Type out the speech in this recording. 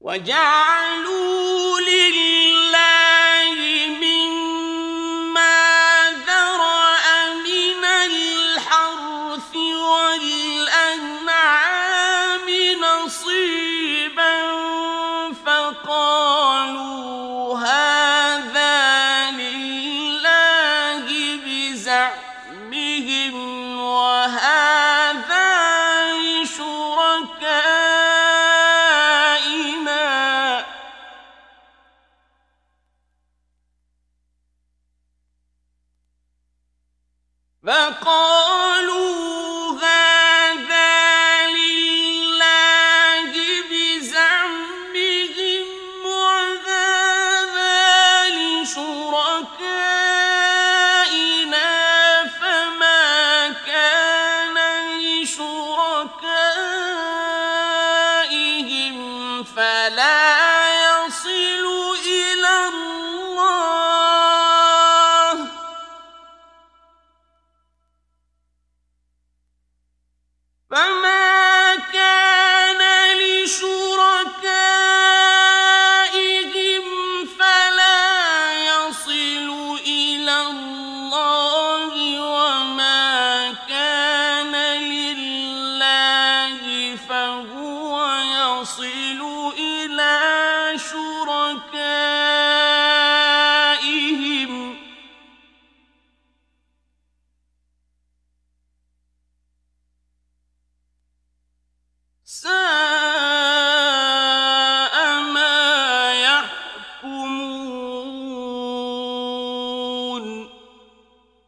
وَجَعَلُوا لِلَّهِ مِمَّا ذَرَأَ مِنَ الْحَرْثِ وَالْأَنْعَامِ نَصِيبًا فَقَالُوا هَٰذَا لِلَّهِ بِزَعْمِهِمْ وَهَٰذَا لِشُرَكَائِنَا فَقَالُوا هَٰذَا لِلَّهِ بِزَعْمِهِمْ وَهَٰذَا لِشُرَكَائِنَا فَمَا كَانَ لِشُرَكَائِهِمْ فَلَا يَصِلُ إِلَى اللَّهِ فَمَا كَانَ لِشُرَكَائِهِمْ فَلَا يَصِلُ إِلَى اللَّهِ وَمَا كَانَ لِلَّهِ فَهُوَ يَصِلُ